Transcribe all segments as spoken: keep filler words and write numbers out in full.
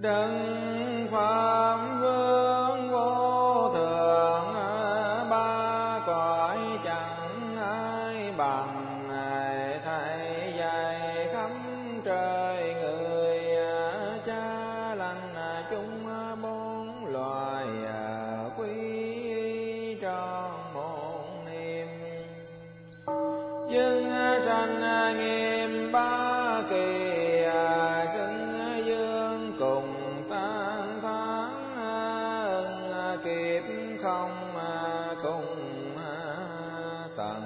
Đấng Pháp Vương vô thượng, ba cõi chẳng ai bằng. Thầy dạy khắp trời người, cha lành chúng bốn loài, quý y tròn một niệm. Dân sanh nghiêm ba kỳ, sinh dương cùng tan tháng. Ưng kiếp không cùng tận.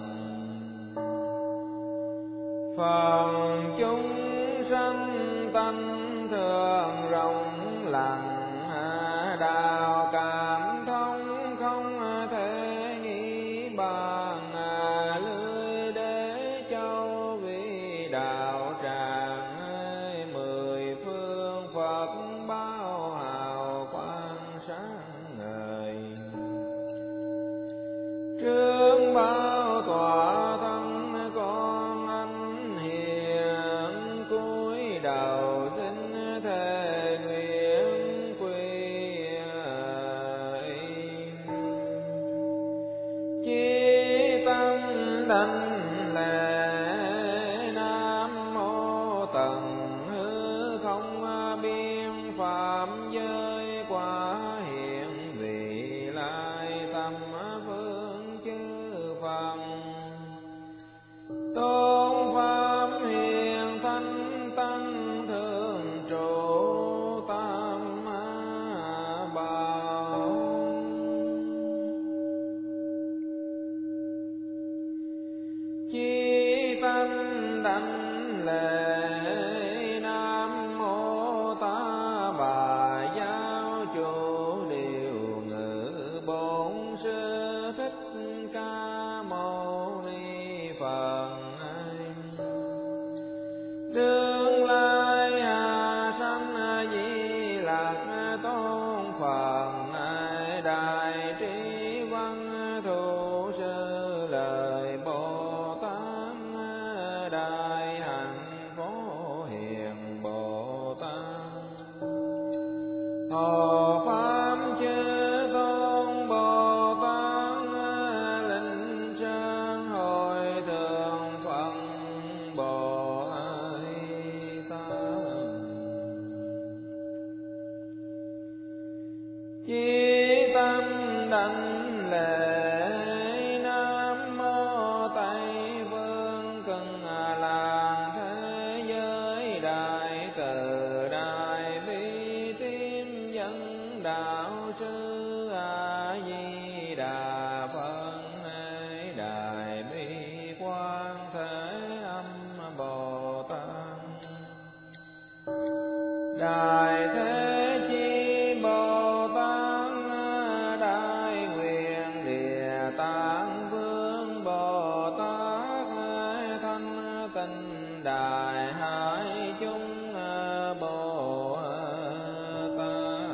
Phần chúng sanh tâm thường rộng lặng, đạo cảm thông không thể nghĩ bàn. Lưới đế châu vì đạo tràng, mười phương Phật bao hào quang sáng ngời. Trước bao tòa thân con anh hiền, cúi đầu xin thề nguyện quy y. Chí tâm đảnh lễ Nam Mô Tần Hư Không Biên Phạm giới quả hiện vị lai tâm phương chư Phật. Tôn Pháp hiền thanh tăng thường trụ tam bảo. Chí tâm đảnh lễ Nam Mô Ta Bà Giáo chủ điều ngự Bổn Sư Thích Ca Mâu Ni Phật. Tương lai hà sanh Di Lạc Tôn Phật, đại trí văn thù sư lời Bồ Tát, đại hạnh phổ hiền Bồ Tát. Hộ pháp chư tôn Bồ Tát, linh sơn hội thượng Phật Bồ Tát. Chí tâm đảnh lễ Nam Mô Tây Phương Cực Lạc thế giới đại từ đại bi tín dân đạo sư A Di Đà Phật. Đại bi quan thế âm Bồ Tát. Đại thế chi Bồ Tát, đại nguyện địa tạng vương Bồ Tát, thanh tịnh đại hải chúng Bồ Tát.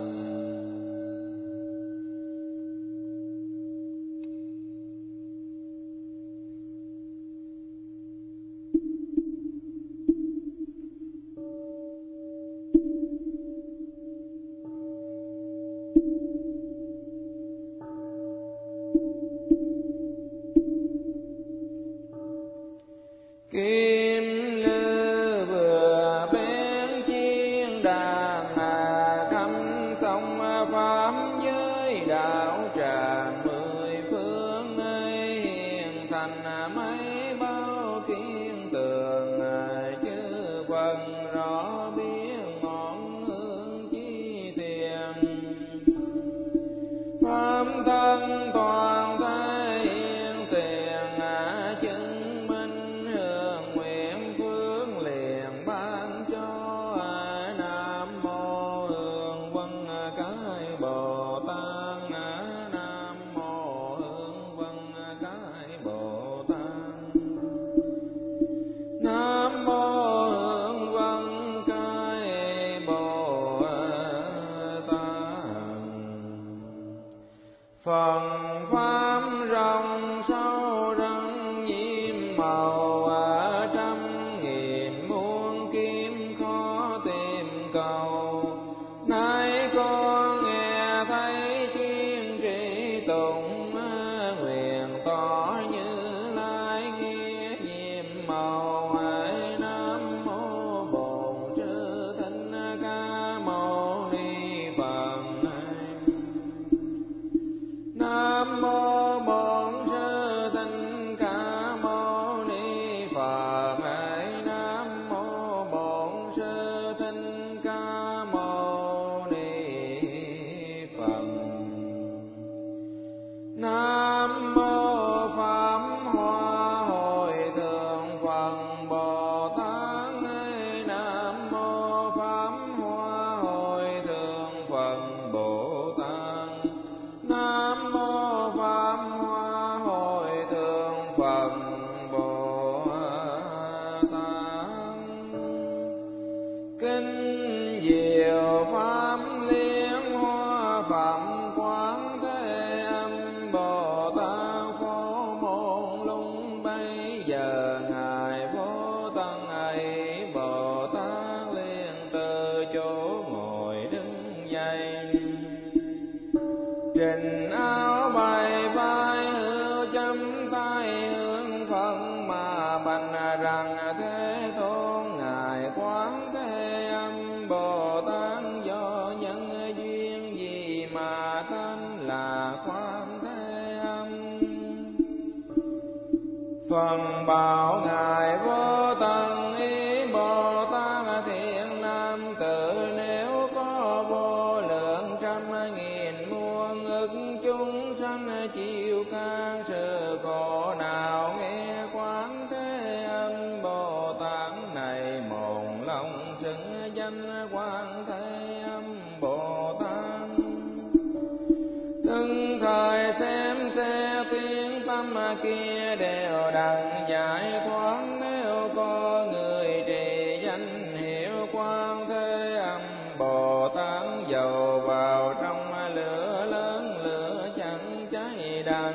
Kim lư vừa bén chiên đàn, khăm sông pháp giới đạo tràng. Mười phương nơi hiền thành mấy bao kiên tường, chư Phật rõ biết ngọn hương chi tiền. Pháp thân toàn thế yên tiền, chứng minh hương nguyện phương liền ban cho. Nam Mô Hương Vân Cái Bồ Tát, Nam Mô Hương Vân Cái Bồ Tát, Nam Mô Hương Vân Cái Bồ Tát. Phần pháp rộng sâu răng nhiễm màu, trăm nghìn muôn kim khó tìm cầu. pháp liên hoa phẩm quán thế âm Bồ Tát phổ môn lung bây giờ ngài vô tăng ấy Bồ Tát liền từ chỗ ngồi đứng dậy, trình áo bày vai hữu chấm tay hướng Phật mà bạch rằng Thế Tôn ngài quán thế âm Bồ Tát do nhân duyên gì mà tên là quán thế âm. Phần bảo ngài vô tận ý Bồ Tát thiện nam tử, nếu có vô lượng trăm nghìn muôn ức chúng sanh chịu các sự khổ nào nghe quán thế âm Bồ Tát này, một lòng xưng danh quán thế âm Bồ Tát. Từng thời xem xe tiếng tâm kia đều đặng giải thoát, nếu có người trì danh hiệu quán thế âm Bồ Tát, dầu vào trong lửa lớn lửa chẳng cháy đành.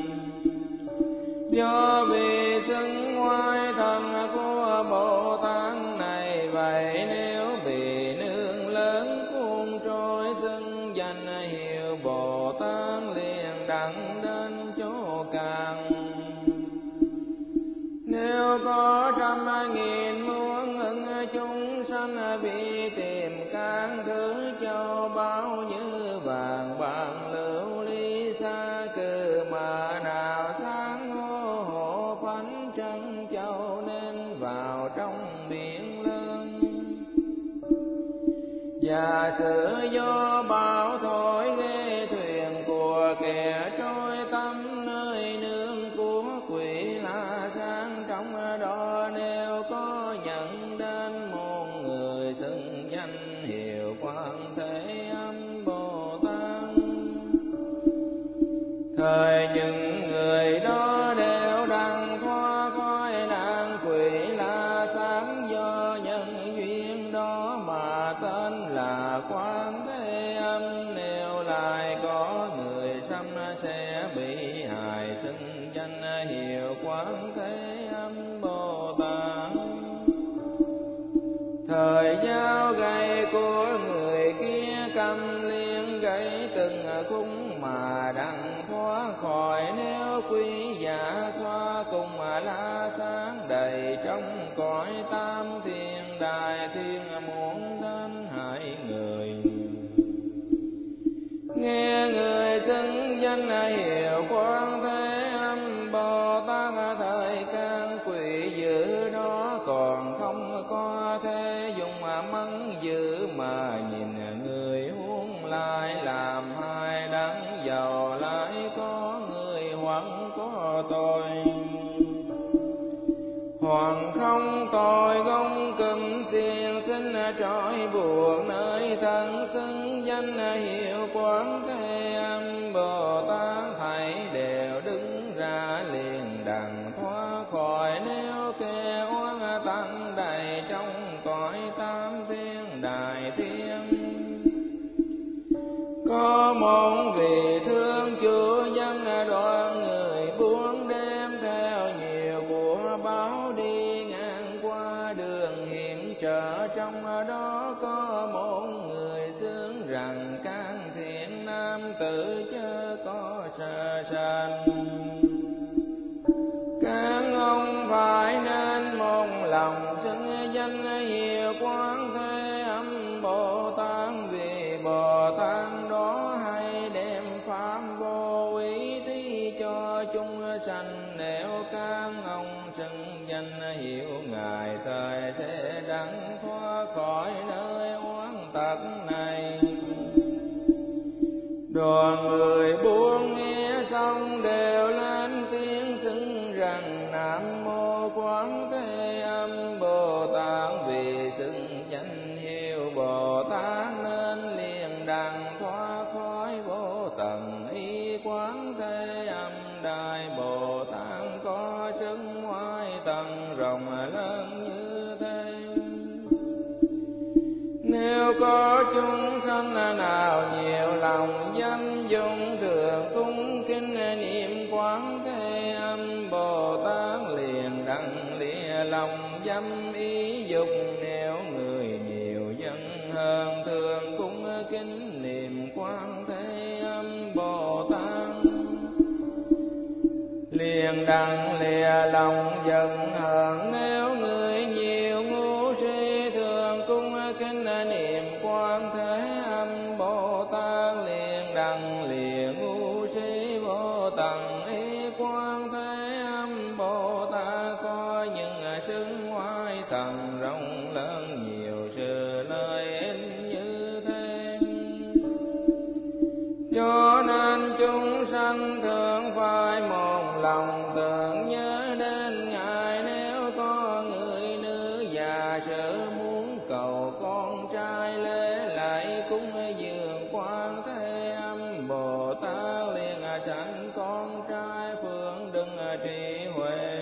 Do vì xưng ngoại thần của Bồ Tát này, vậy nếu bị nương lớn cuốn trôi xưng danh hiệu Bồ Tát, liền đặng đến chỗ càng. Nếu có trăm nghìn muôn ức chúng sanh bị tìm các thứ châu báu như vàng bạc lưu ly xa cừ, mà nào sáng hô hộ phánh trân châu nên vào trong biển lớn. Và sự do bão thổi ghê thuyền của kẻ trôi tâm, nơi nương của quỷ la sang trong đó, nếu có nhận đến một người xưng danh hiệu quán thế âm Bồ Tát, thời những người đó đều đặng thoát khỏi nạn quỷ la sáng, do nhân duyên đó mà tên là quán thế âm. Nếu lại có người sanh sẽ bị hại xưng danh hiệu quán thế âm Bồ Tát, thời giao gậy của người kia cầm liên gãy từng khung mà đặng thoát khỏi. Nếu quý giả xoa cùng mà la sáng đầy trong cõi tam thiên đại thiên, muốn đến hại người nghe người xưng danh hiệu quán thế âm Bồ Tát, thời can quỷ dữ đó còn không có thể dùng mà mắng dữ, mà nhìn người huống lại làm hai đắng giàu lại có người hoặc có tội. Hoàng không tội gông cùm tiền xin trói buộc, nơi thân xưng danh hiệu quán thế âm Bồ Tát, thảy đều đứng ra liền đặng thoát khỏi. Nếu kẻ oán tăng đầy trong cõi tam thiên đại thiên, có một vị thương Chúa dân đoàn người buông đem theo nhiều của báo đi ngang qua đường hiểm trở. Trong đó có một người xướng rằng các thiện nam tử chớ có sợ sanh, các ông phải nên một lòng xưng danh hiệu quán thế âm Bồ Tát, vì Bồ Tát đó hay đem pháp vô ý thí cho chúng sanh. Nếu các ông xưng danh hiệu ngài, thời sẽ đặng thoát khỏi nơi oán tật này. Đoàn người buông nghe xong đều lên tiếng xưng rằng Nam mô Quán Thế Âm Bồ Tát, vì xưng danh hiệu Bồ Tát nên liền đặng thoát khỏi vô tận ý. Quán Thế Âm Đại Bồ Tát có sức ngoại tầng rộng lớn như thế, nếu có có chúng sanh nào nhiều lòng danh dung thường cung kính niệm quán thế âm Bồ Tát, liền đặng lìa lòng dâm ý dục. Nếu người nhiều dân hơn thường cung kính niệm quán thế âm Bồ Tát, liền đặng lìa lòng giận hờn. Nếu người nhiều ngu si thường cung kính niệm quán thế âm Bồ Tát, liền đặng lìa ngu si vô tận ý quán thế âm Bồ Tát. Có những xưng ngoại thần rộng lớn nhiều sự lợi ích như thế, cho nên chúng sanh thường phải một lòng tưởng nhớ đến Ngài. Nếu có người nữ già sở muốn cầu con trai lễ lại cúng dường quán thế âm Bồ Tát, liền sanh con trai phương đừng trí huệ.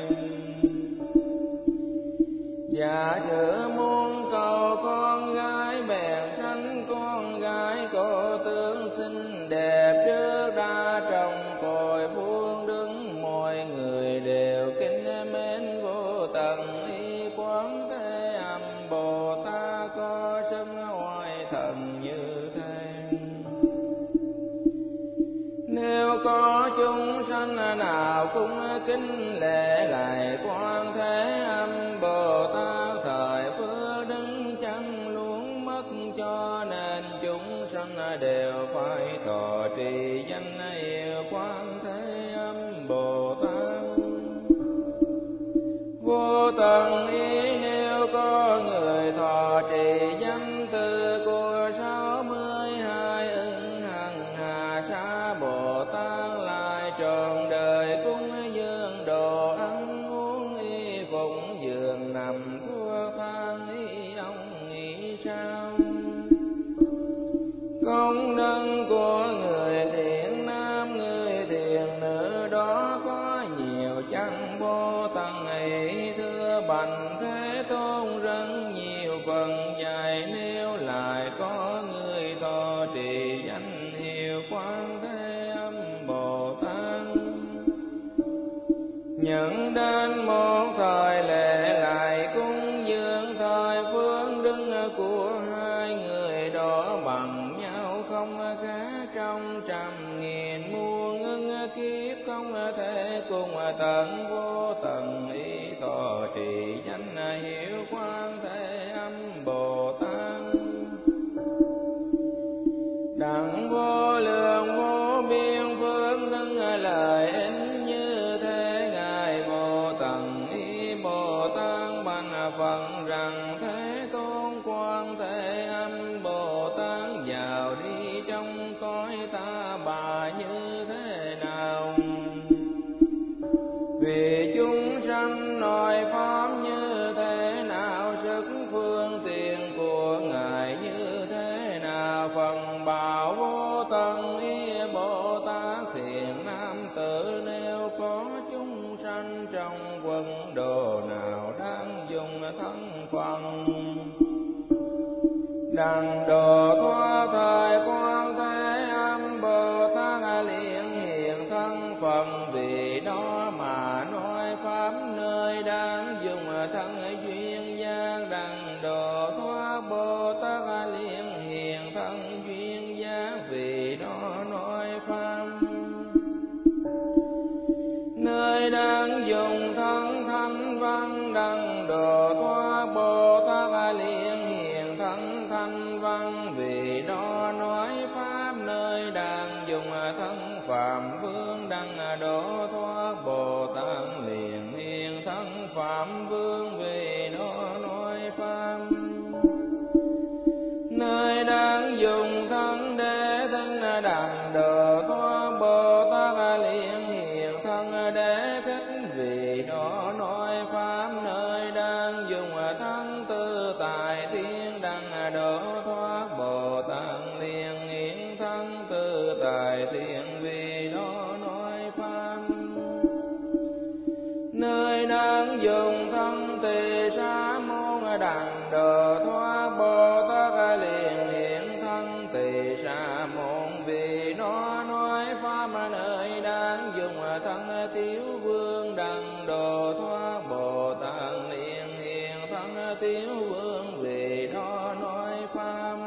Giả sử muốn cầu con gái bèn sanh con gái cô tướng xinh đẹp, trước đã trong cội vuông đứng. Mọi người đều kính mến vô tận y quán thế âm Bồ Tát, có sức oai thần như thế. Nếu có chúng sanh nào cũng kính lễ lại quán thế âm Bồ Tát, thời phước đứng chẳng luôn mất. Cho nên chúng sanh đều phải thọ trì danh yêu quán thế âm Bồ Tát. Vô tận ý nếu có người thọ trì danh từ của sáu mươi hai ưng hằng hà sa Bồ Tát, lại trọn đời cúng dường đồ ăn uống y phục giường nằm thuốc thang y ông nghĩ sao. Công đức của người thiện nam người thiện nữ đó có nhiều chăng vô tận ấy. Thưa Bành Thế Tôn rất nhiều phần dài, nếu lại có người thọ trì danh hiệu quán thế âm Bồ Tát, nhận đến một thời lễ lại cúng dường, thời phương đức của hai người đó bằng nhau không khác trong trăm nghìn muôn ức kiếp, không thể cùng tận vô tận ý thọ trì danh hiệu quán thế âm Bồ Tát. Đặng vô lượng vô biên phương đức lợi ích như thế, Ngài vô tận ý Bồ Tát ban phận rằng: Thế Tôn quán thế âm Bồ Tát vào đi trong cõi ta bà như thế nào? Vì chúng sanh nói pháp như thế nào, sức phương tiện của Ngài như thế nào, phần bảo vô tận ý Bồ Tát thiện nam tử. Nếu có chúng sanh trong quân đồ nào đang dùng thân phận đặng độ thoát thời quán thế âm Bồ Tát, liền hiện thân phận vì đó mà nói pháp, nơi đang dùng thân duyên giác đặng độ thoát. Bồ Tát liền hiện thân duyên giác vì đó nói pháp, nơi đang dùng thân thanh văn đặng độ thoát. Bồ Tát liền hiện thân thanh văn vì đó nói pháp, nơi đang dùng thân phạm vương đặng độ thoát. Bồ Tát liền hiện thân phạm vương vì đó nói pháp, nơi đang dùng thân đế thân đặng độ thoát. Bồ Tát liền hiện thân đế thích vì đó nói pháp, nơi đang dùng thân tư tài thiên đặng độ thoát. Bồ Tát liền hiện thân tư tài thiên vì đó nói pháp, nơi đang dùng thân tỳ sa môn đặng độ thoát. Bồ Tát liền hiện Tiếu Vương đặng độ thoát Bồ Tát liền hiện thân Tiếu Vương vì đó nói pháp.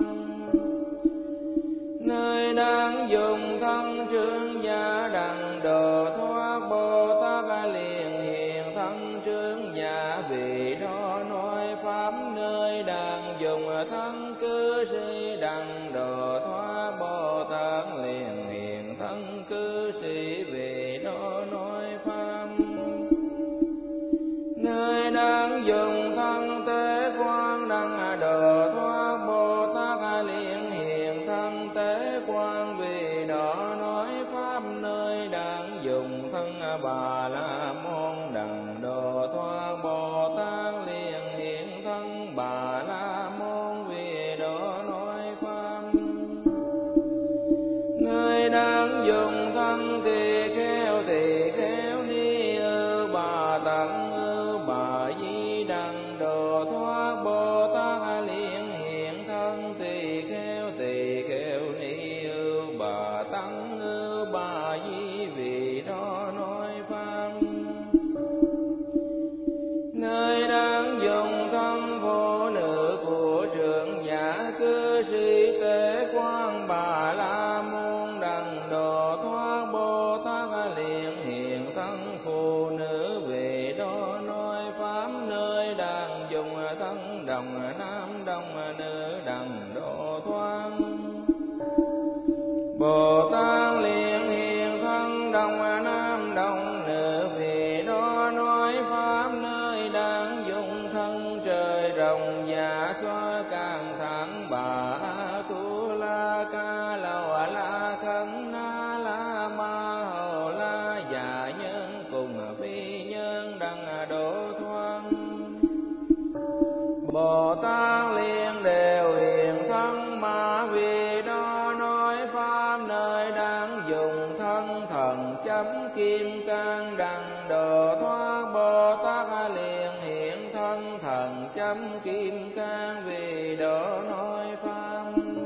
Nơi đang dùng thân trương giả đặng độ thoát Bồ Tát liền hiện thân trương giả vì đó nói pháp. Nơi đang dùng thân cư sĩ đặng độ thoát Bồ Tát liền hiện thân cư sĩ vì đó nói pháp. Nơi đang dùng thân tế quan đặng độ thoát Bồ Tát liền hiện thân tế quan vì đó nói pháp. Nơi đang dùng thân Bà La Môn đặng độ thoát Bồ Tát liền hiện thân Bà La Môn vì đó nói pháp. Nơi đang dùng thân tỳ kheo tỳ kheo ni ư Bà Tặng ư Bà Di đặng độ thoát Bồ Tát liền hiện thân tỳ kheo tỳ kheo ni ư Bà Tặng ư Bà Di vì đó nói pháp. Nơi đang dùng thân phụ nữ của trưởng giả cư sĩ tế quan Bà La Môn đặng độ thoát Bồ Tát liền hiện thân phụ nữ vì đó nói pháp. Nơi đang dùng thân đồng nam đồng nữ đặng độ thoát Bồ Tát liền hiện thân đồng nam đồng nữ vì đó nói pháp. Nơi đang dùng thân trời rồng dạ xoa càng thẳng Bà Tu La Ca Lầu La Khấn Na La Ma Hầu La Dạ Nhân cùng phi nhân đặng độ thoát Bồ Tát liền đều hiện thân mà vì đó nói pháp. Nơi đang dùng thân thần chấm kim cang đặng độ thoát Bồ Tát liền hiện thân thần chấm kim cang vì đó nói pháp.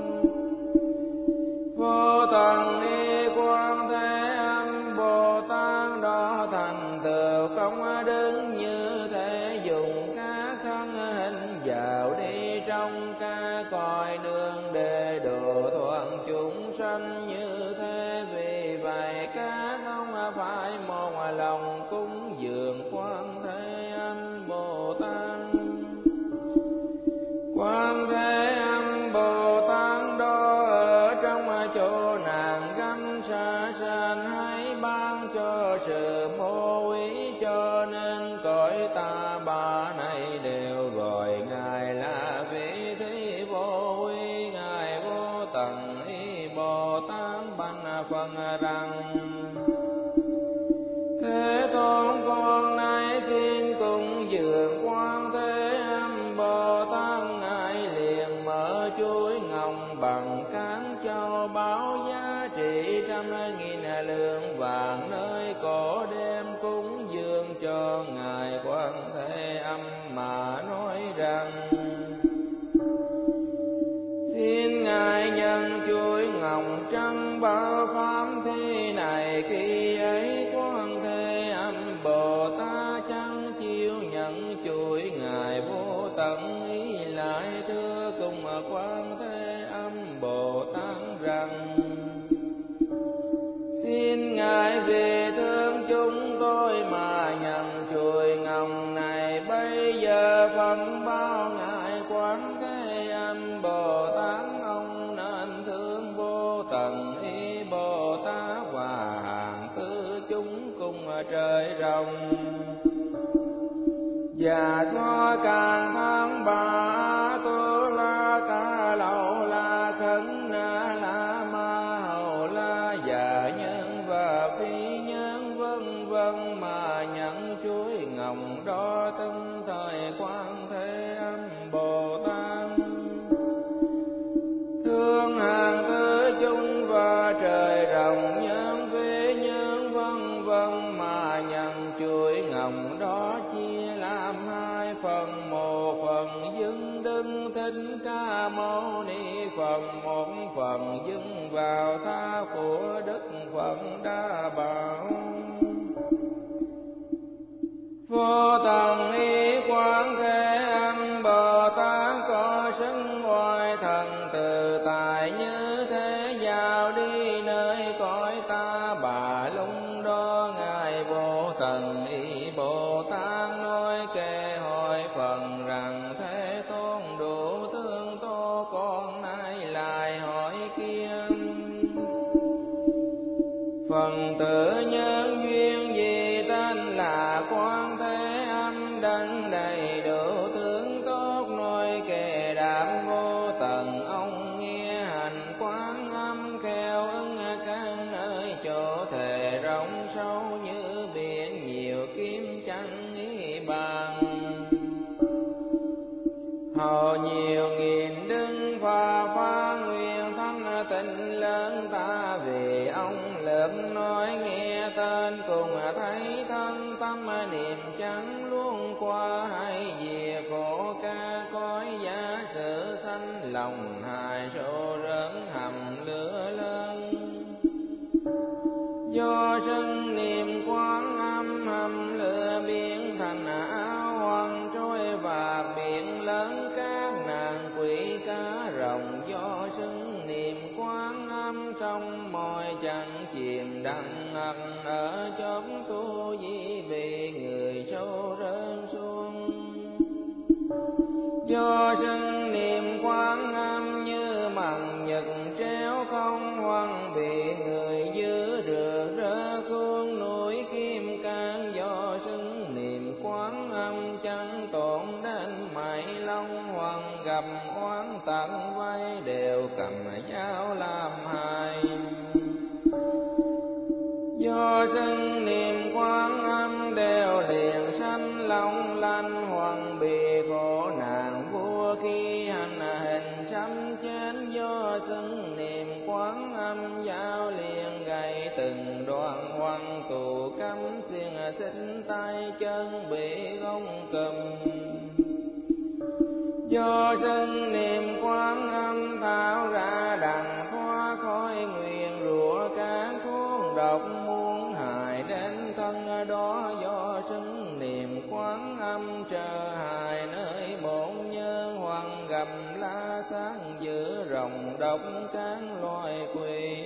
Vô tận y quan thế âm Bồ Tát đó thành tựu không đứng như thế dùng các thân hình vào đi trong ca cõi đường để độ thoát chúng sanh như thế. Vì vậy các ông phải một lòng cúng dường Quan Thế Âm Bồ Tát. Quan Thế Âm Bồ Tát đó ở trong chỗ nạn gánh xa sanh hãy ban cho sự vô ý, cho nên cõi ta bà này đều gọi ngài là vị thí vô ý. Ngài vô tận ý Bồ Tát bạch phần rằng: Thế Tôn con nay xin cúng dường Quan Thế Âm Bồ Tát. Ngài liền mở chuỗi ngọc bằng cán châu báu giá trị trăm nghìn lượng vàng, nơi cổ đem cúng dường cho Ngài Quan Thế Âm mà nói rằng: Xin Ngài nhân chuỗi ngọc trắng bao pháp thế này, khi ấy Quan Thế Âm Bồ Tát chẳng chịu nhận chuỗi Ngài vô tận ý, lại thưa cùng Quan Thế Âm Bồ Tát rằng: Xin Ngài vì thương chúng tôi mà nhận chuỗi ngọc này, bây giờ phần bao Ngài Quan Thế Âm Bồ Tát. Ông nên thương vô tận ý Bồ Tát và hàng tư chúng cùng trời rồng và so càng tháng ba Tu La Ca Lầu La Khấn Na La Ma Hầu La Dạ Nhân và phi nhân vân vân mà nhận chuỗi ngọc đó từng thời Quan Thế Âm Bồ Tát. Thương hàng thứ chúng và trời rồng nhân phi nhân vân vân mà nhận chuỗi ngọc đó, chia làm hai phần. Một phần dâng Đức Thích Ca Mâu Ni, phần một phần dâng vào tháp của Đức Phật Đa Bảo. Vô tận ý quán thế âm Bồ Tát có xưng oai thần tự tại như thế vào đi nơi cõi ta bà lung đó. Ngài vô tận ý Bồ Tát nói kệ hỏi phần rằng Thế Tôn đủ thương tô con nay lại hỏi kiên phần tử nhân duyên gì tên là Quán Thế Âm đấng đầy đủ tướng tốt nói kệ đạm vô tận ông nghe hành Quán Âm khéo ứng các nơi chỗ thề rộng sâu như biển nhiều kim chẳng nghĩ bằng hầu nhiều nghìn đứng và phá nguyện thanh tịnh lớn ta vì ông lớn nói nghe tên cùng thấy thân tâm niệm chẳng luôn qua hay về khổ ca cõi giả sử sanh lòng hài số rớn hầm lửa lớn do sân niệm Quán Âm hầm lửa biến thành áo hoàng trôi và biển lớn các nàng quỷ cá rồng do sân niệm Quán Âm sông môi chẳng chìm đặng ẩn ở chốn tu di vì người sâu rơi xuống do sân niệm Quán Âm như màn nhật treo không hoang bị người giữ được rớt xuống núi kim cang do sân niệm Quán Âm chẳng tổn đến mảy long hoàng gặp oán tận vây đều cầm dao làm hại do sân niệm Quán Âm đều liền sanh long lanh hoàng bị khổ nạn vua khi hành hình sanh chén do sân niệm Quán Âm giao liền gầy từng đoạn hoàng tù cấm xiên xích tay chân bị gông cùm do sân niệm Quán Âm tháo ra đằng thoa khói nguyện rủa các thuốc độc muôn hại đến thân đó do sân niệm Quán Âm trở hại nơi bổn nhân hoàng gầm la sáng giữa rồng độc các loài quỷ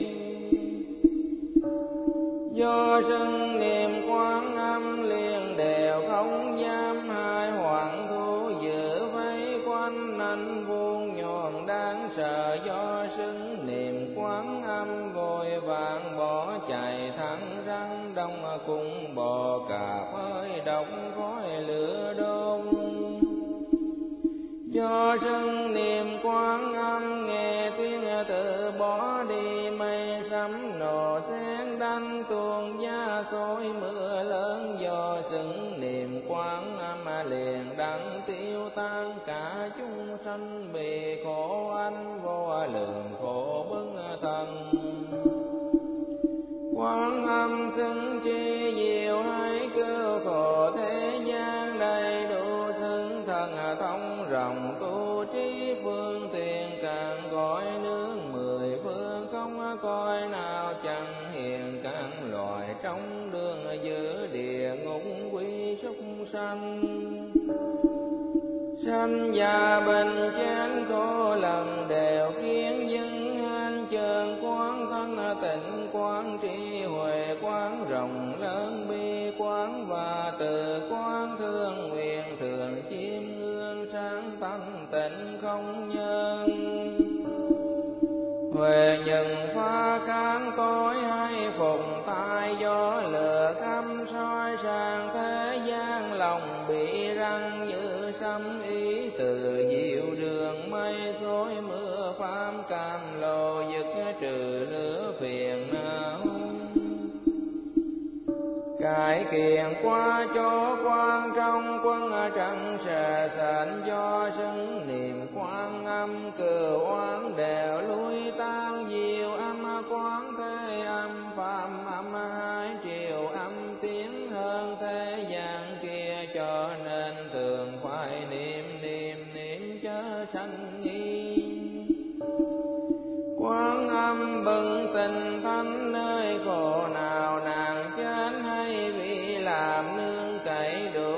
do sân niệm Quán Âm liền đều không dám hai hoàng thu giữ vây quanh anh vuông nhọn đáng sợ do sân niệm Quán Âm vội vàng bỏ chạy thẳng răng đông cùng bò cà phơi độc khói lửa đốt do sân niệm Quán Âm nghe tiếng tự bỏ đi mây sấm nổ sen đánh tuôn giá sôi mưa lớn do sân niệm Quán Âm liền đặng tiêu tan cả chúng sanh bị khổ anh vô lượng khổ bức thân Quán Âm xưng chi diệu hay cứu khổ thế gian đầy đủ xưng thần thông rộng tu trí phương tiện càng gọi nương mười phương không coi nào chẳng hiện các loài trong đường giữa địa ngục quý súc sanh sanh già bệnh chán khổ lần đều khiến dân han chơn quán thân tịnh quán trí huệ quán rộng lớn bi quán và từ quán thương nguyện thường chiêm ngưỡng sáng thanh tịnh không nhân huệ nhân pha kháng cõi hay phùng tai gió lửa khăm soi sang thế gian lòng bị răng như sấm ý từ diệu đường mây xối mưa pháp cam lồ dứt trừ lửa phiền não cải kiện qua chỗ quan trong quân trận sờ sạnh do sân niệm Quán Âm cừu oán đều lui tan diệu âm Quán Thế Âm phạm âm hai triệu âm tiếng hơn thế gian kia cho nên thường phải niệm niệm niệm chớ sanh nghi Quán Âm bừng tình thánh nơi khổ nào nàng chán hay vì làm nương cậy đủ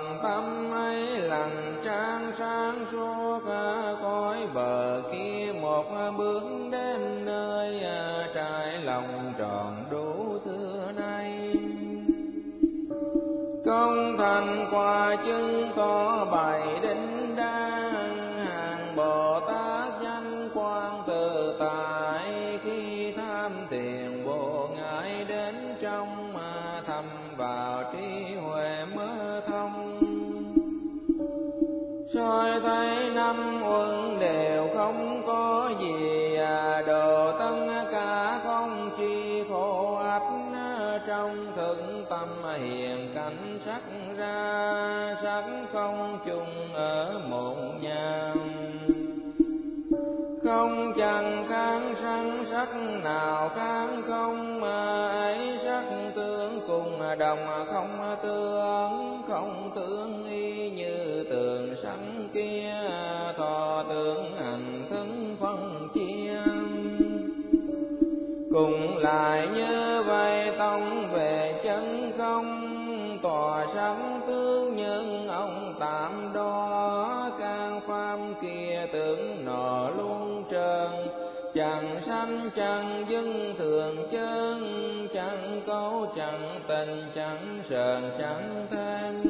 phần tâm ấy lành trang sáng suốt, cõi bờ kia một bước đến nơi trải lòng tròn đủ xưa nay. Công thành quả chứng có bảy đỉnh đan, hàng Bồ Tát danh quang tự tại, khi tham thiền vô ngại đến trong thâm vào trí huệ mơ thông. Soi thấy năm uẩn đều không có gì, đồ tân cả không chi khổ ách, trong thực tâm hiện cảnh sắc ra, sắc không chung ở một nhà. Không chẳng kháng sanh sắc nào kháng không, ấy sắc tướng cùng đồng không tướng, không tướng y như tường sanh kia, thọ tướng hành thức phân chia. Cùng lại như vậy tông về chân không, tòa sáng tướng nhân ông tạm đó, can pháp kia tưởng nọ luôn trơn, chẳng sanh chẳng dưng thường chân, chẳng cấu chẳng tình chẳng sờn chẳng thêm.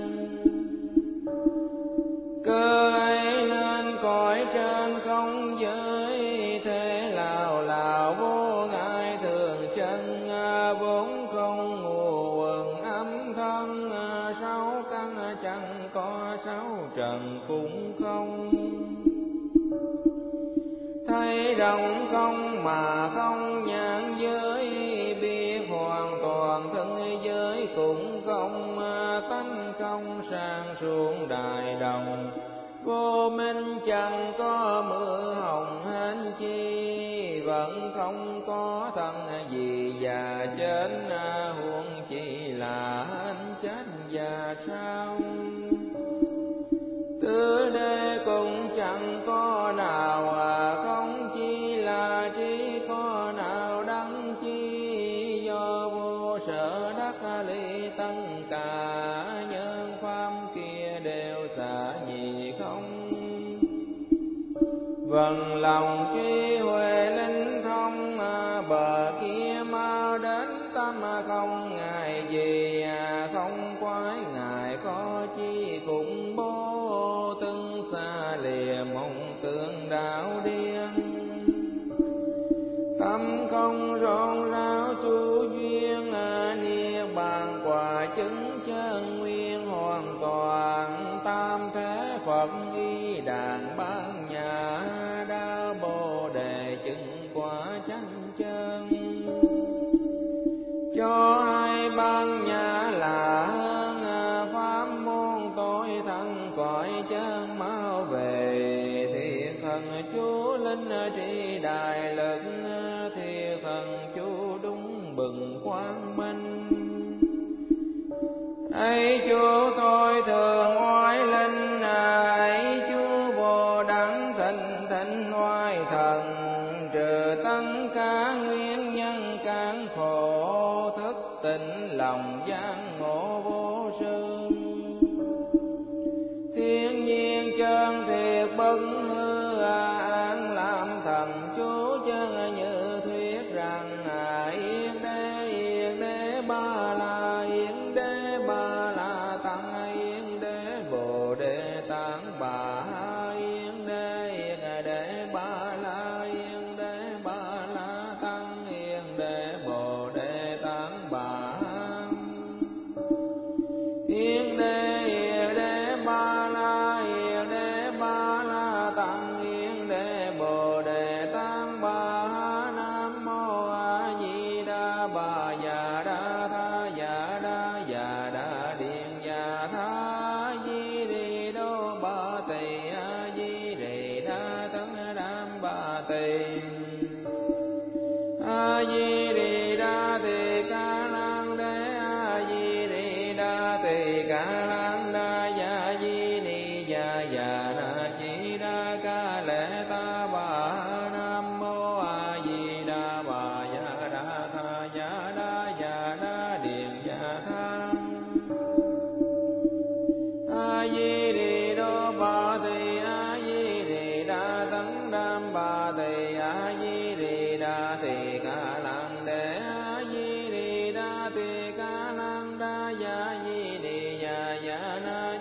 Cơ ấy nên cõi trên không giới, thế lào lào vô ngại thường chân, vốn không ngù quần âm thân, sáu căn chẳng có sáu trần cũng không. Thấy rộng không mà không nhãn giới, biết hoàn toàn thân giới cũng không, tánh không sang xuống đại đồng. Vô minh chẳng có mưa hồng hên chi, vẫn không có thân gì già chết, huống chi là hên chết già sao. Tứ đế cũng chẳng có nào, không chi là trí có nào đắng chi, do vô sở đắc ly tất cả, nhân pháp kia đều xả nhị không. Vần lòng trí huệ linh thông, bờ kia mau đến tâm không ngại gì, không quái ngại có chi cũng bố, từng xa lìa mộng tưởng đạo điên. Tâm không rộn ráo chu duyên, niết bàn quả chứng chân nguyên hoàn toàn, tam thế Phật y đàn ban nhà, đa bồ đề chứng quả chánh chân. Cho hai ban nhà là hơn, pháp môn tối thân cõi chân mau về, thiệt thần chú linh trí đại lực, thiệt thần chú đúng bừng quang minh. Ấy chú tôi thường oai linh, ấy chú vô đẳng thịnh thịnh oai thần, trừ tất cả nguyên nhân cản khổ, thức tỉnh lòng giác ngộ vô sư. Thiên nhiên chân thiệt bất hư, an làm thần chú chân như thuyết rằng, yên đế yên đế ba la yên đế ba la tăng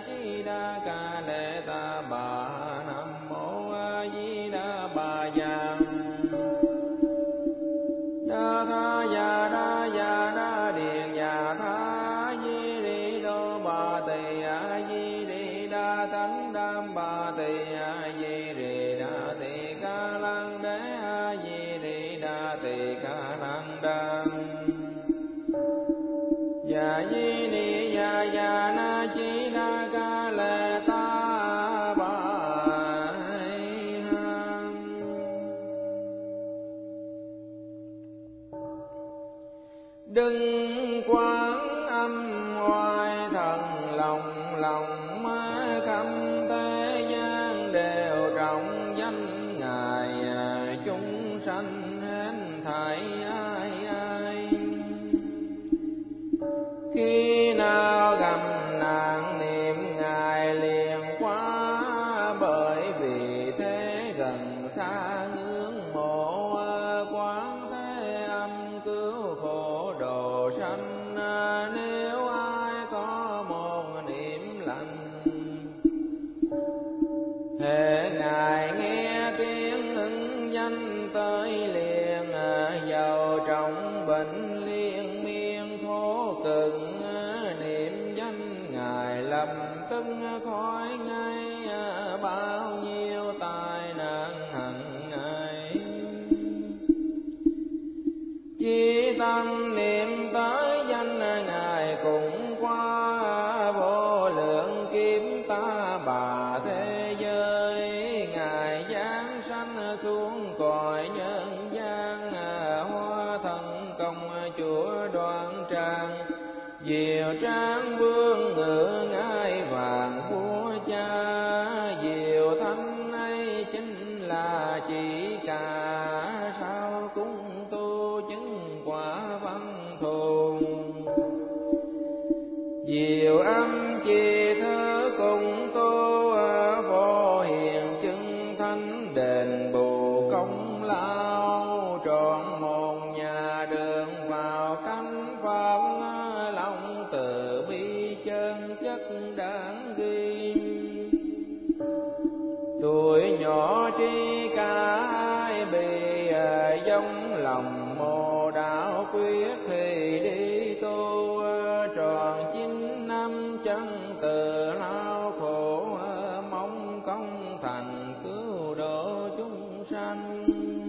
Chi Đa Ca Lệ Ta Bà. Nam Mô A Di Đà Bà Giang Đa Tha Già Đa Già Đa Điện Già Tha Di Đi Đô Bà Tỳ A Di Đi Đa Tấn Đam Bà Tỳ A Di Đi Đa Tỳ Ca Lăng Đế A Di Đi Đa Tỳ Ca Lăng Đam Dạ Di Đi Dạ Dạ Na Chi Đa Ca Lệ Ta Bà. Đừng quán âm oai thần lòng lòng má khắp thế gian đều trọng danh Ngài chúng sanh hết thảy ai ai. Khi nào gặp nạn niệm Ngài liền quá, bởi vì thế gần xa ngưỡng mộ quán thế âm cứu khổ độ sanh. Nếu ai có một niệm lành, hễ Ngài nghe tiếng ứng danh tới liền, giàu trọng bệnh liên miên khổ cực, niệm danh Ngài lập tức khỏi ngay bao nhiêu tai nạn hằng ngày. Chỉ tâm niệm tới danh Ngài cũng qua vô lượng kiếp ta bà thế giới. Ngài giáng sanh xuống cõi nhân gian, hóa thân công chúa đoan trang, diệu tráng vương ngự ngai vàng vua cha. Diệu thanh ấy chính là chỉ cả, sao cũng tu chứng quả văn thù. Diệu âm chi thơ cùng tu, vô hiền chứng thánh đền bù công lao. Trọn một nhà đường vào cánh pháp, lòng từ bi chân chất đáng ghi. Tuổi nhỏ tri cả ai bị giống lòng mô đạo quyết thì đi tu. Tròn chín năm chân từ lao khổ, mong công thành cứu độ chúng sanh.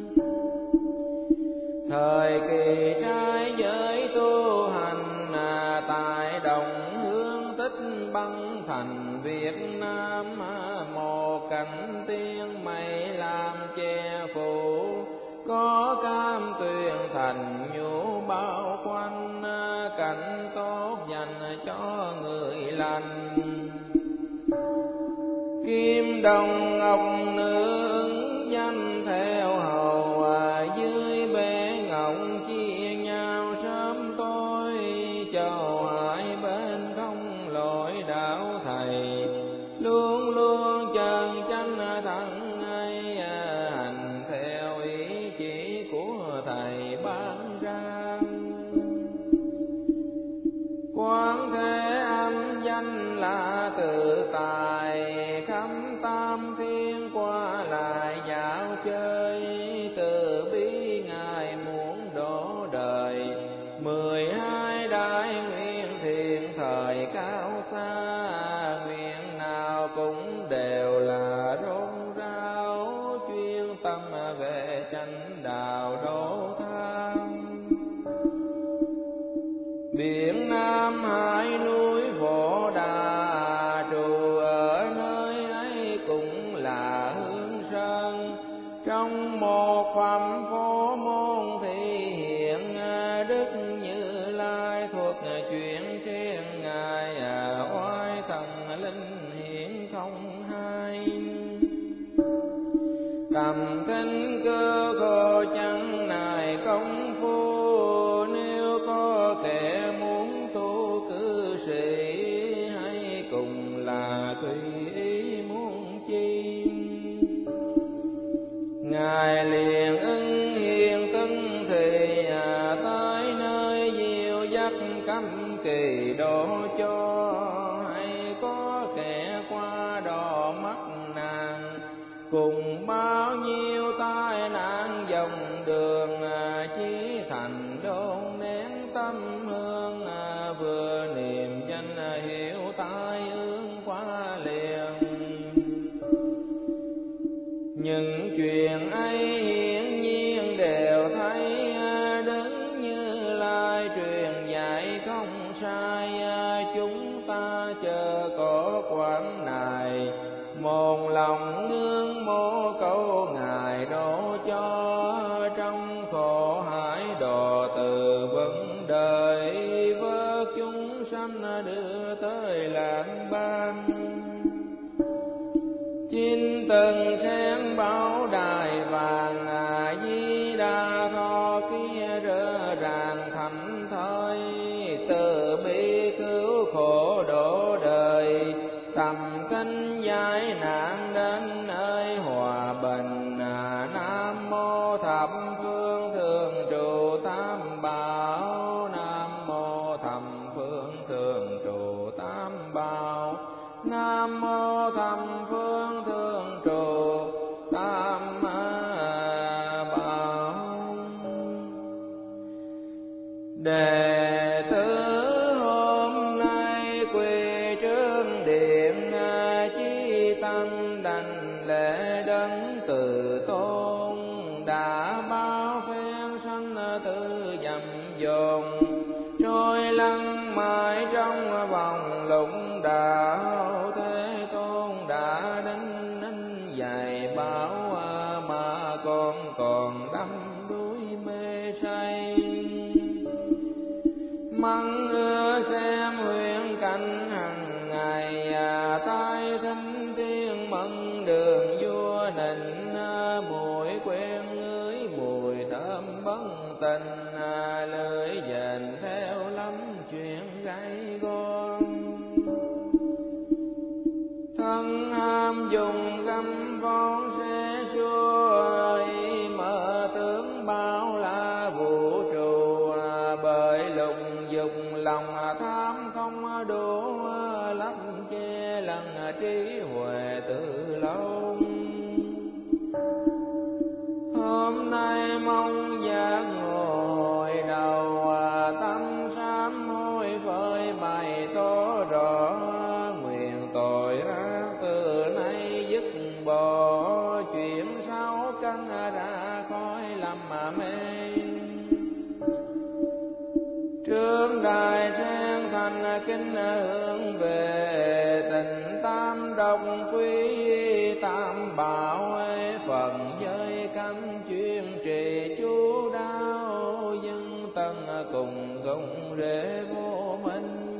Thời kỳ trai giới tu hành, tại đồng hương tích băng thành Việt Nam. Một cảnh tiên mây làm che phủ, có cam tuyền thành nhu bao quanh. Cảnh tốt dành cho người lành, kim đồng ngọc nữ ứng danh theo hầu. Dưới bể ngọc chia nhau sớm tối, chầu hai bên không lỗi đạo thầy. Luôn luôn chân chánh thẳng ấy, hành theo ý chỉ của thầy ban ra. Quán thế âm danh là tự tài, khắp tam thiên qua lại dạo chơi. Từ bi Ngài muốn đổ đời, mười hai đại nguyện thiện thời cao xa. Nguyện nào cũng đều là rôn ráo, chuyên tâm về chánh đạo độ tham. Biển Nam Hải núi Phổ Đà, trụ ở nơi ấy cũng là hương sơn. Trong một phẩm phổ môn thì hiện, Đức Như Lai thuộc chuyện khen Ngài. Oai thần linh hiện không hai, tầm thinh cơ khổ chẳng nài công phu. Nếu có kẻ muốn tu cư sĩ, hay cùng là tùy ý muốn chi. Ngài liền ưng hiền tưng thì, tới nơi diệu dắt cấm kỳ độ cho. Hay có kẻ cùng bao nhiêu tai nạn dòng đường, chí thành đôn nén tâm hương, vừa niệm danh hiểu tai ương quá liền. Những chuyện ấy hiển nhiên đều thấy, đứng Như Lai truyền dạy không sai, chúng ta chờ có quán này, một lòng nương mô câu Ngài độ cho, trong khổ hải độ từ vấn đời, vớt chúng sanh đưa tới làng ban. Chín tầng sen bảo đài vàng, A Di Đà Tho kia rỡ ràng thảnh thơi, từ bi cứu khổ độ đời, tầm kinh giải nạn đến nơi hòa bình. Nam mô thập phương thường trụ tam bảo, Nam mô thập phương thường trụ tam bảo, Nam mô thập phương thường trụ tam bảo. Đệ tử hôm nay quỳ trước điện, chí tâm đảnh lễ đấng từ tôn, đã bao phen sanh tử dầm dồn, trôi lăn mãi trong vòng lũng đạo. Thế Tôn đã đánh đánh dạy bảo, mà con còn đắm đuối mê say. Măng ưa xem huyễn cảnh hằng ngày, tai thính tiếng mẫn đường vua nịnh, mùi quen ngửi mùi thơm bấn tình, lưỡi dền theo lắm chuyện gay go. Thân ham dùng găm vón xe xua, ý mở tướng bao la vũ trụ, bởi lục dục lòng tham không đủ, lấp che lần trí huệ từ lâu. Hôm nay mong giác ngộ hồi đầu, tâm sám hối phơi bày tỏ rõ, nguyện tội ác từ nay dứt bỏ, chuyển sáu căn ra khỏi lầm mê. Trước đài sen thành kính hướng về, tình tam độc quý tam bảo, phần giới cấm chuyên trì chú đáo, dân tân cùng gông rễ vô minh.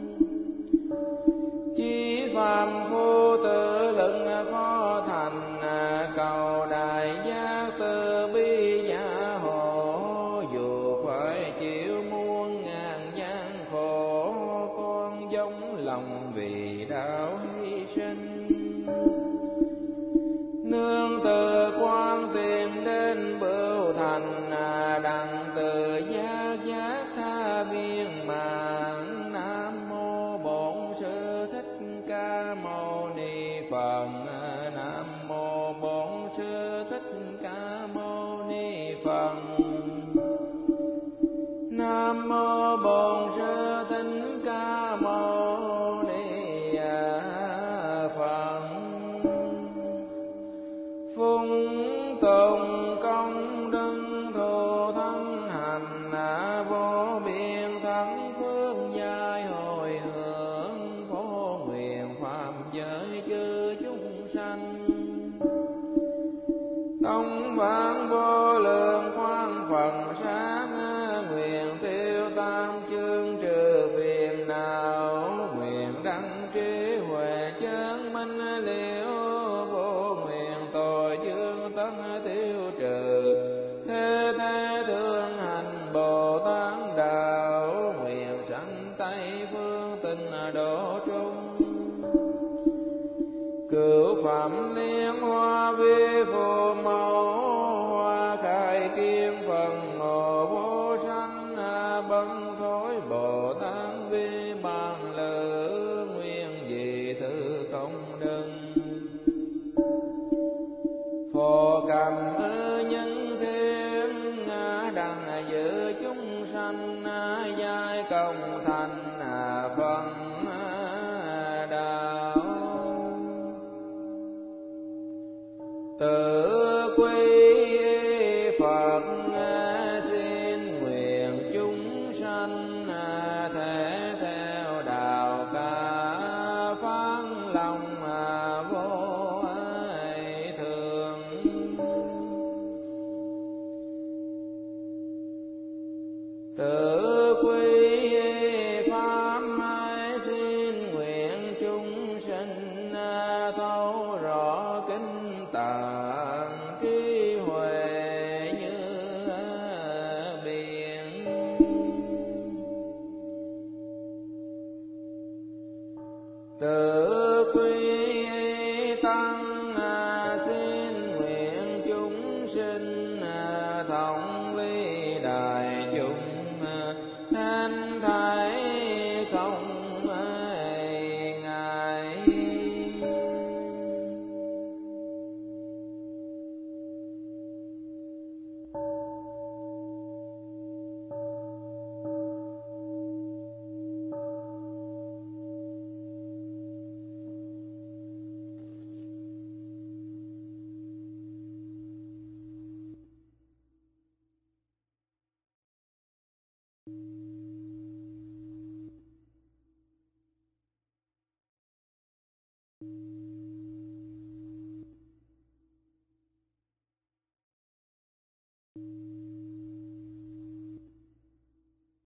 Chí phàm phu tự lực khó thành, cầu đại giác từ bi gia hộ, dù phải chịu muôn ngàn gian khổ, con giống lòng vì đạo hy sinh. Nương từ quan tìm đến bửu thành, đặng từ giác giác tha viên mạng. Nam mô Bổn Sư Thích Ca Mâu Ni Phật, Nam mô Bổn Sư Thích Ca Mâu Ni Phật, Nam mô Bổn Sư Thích Ca Mâu Ni Phật. Phung tùng công đức thù thân hành, vô biên thắng phước giai hồi hướng, phổ nguyện phạm giới chư chúng sanh. Tông vãng vô lượng khoan phần sáng, nguyện tiêu tam chương trừ phiền não, nguyện đăng trí huệ chơn minh liễu, vô nguyện tội chương tất tiêu trừ, thế thế thương hành Bồ Tát đạo, nguyện sanh Tây phương tinh độ trung. Cửu phẩm liên hoa vi phù mẫu, hoa khai kim phần ngộ vô sanh, bấn thối Bồ Tát vi bàn lữ, nguyên dị thư công đức. tự quy Phật xin nguyện chúng sanh thể theo đạo cả phát lòng vô ai thường. Tự quy pháp xin nguyện chúng sinh thấu rõ kinh tạng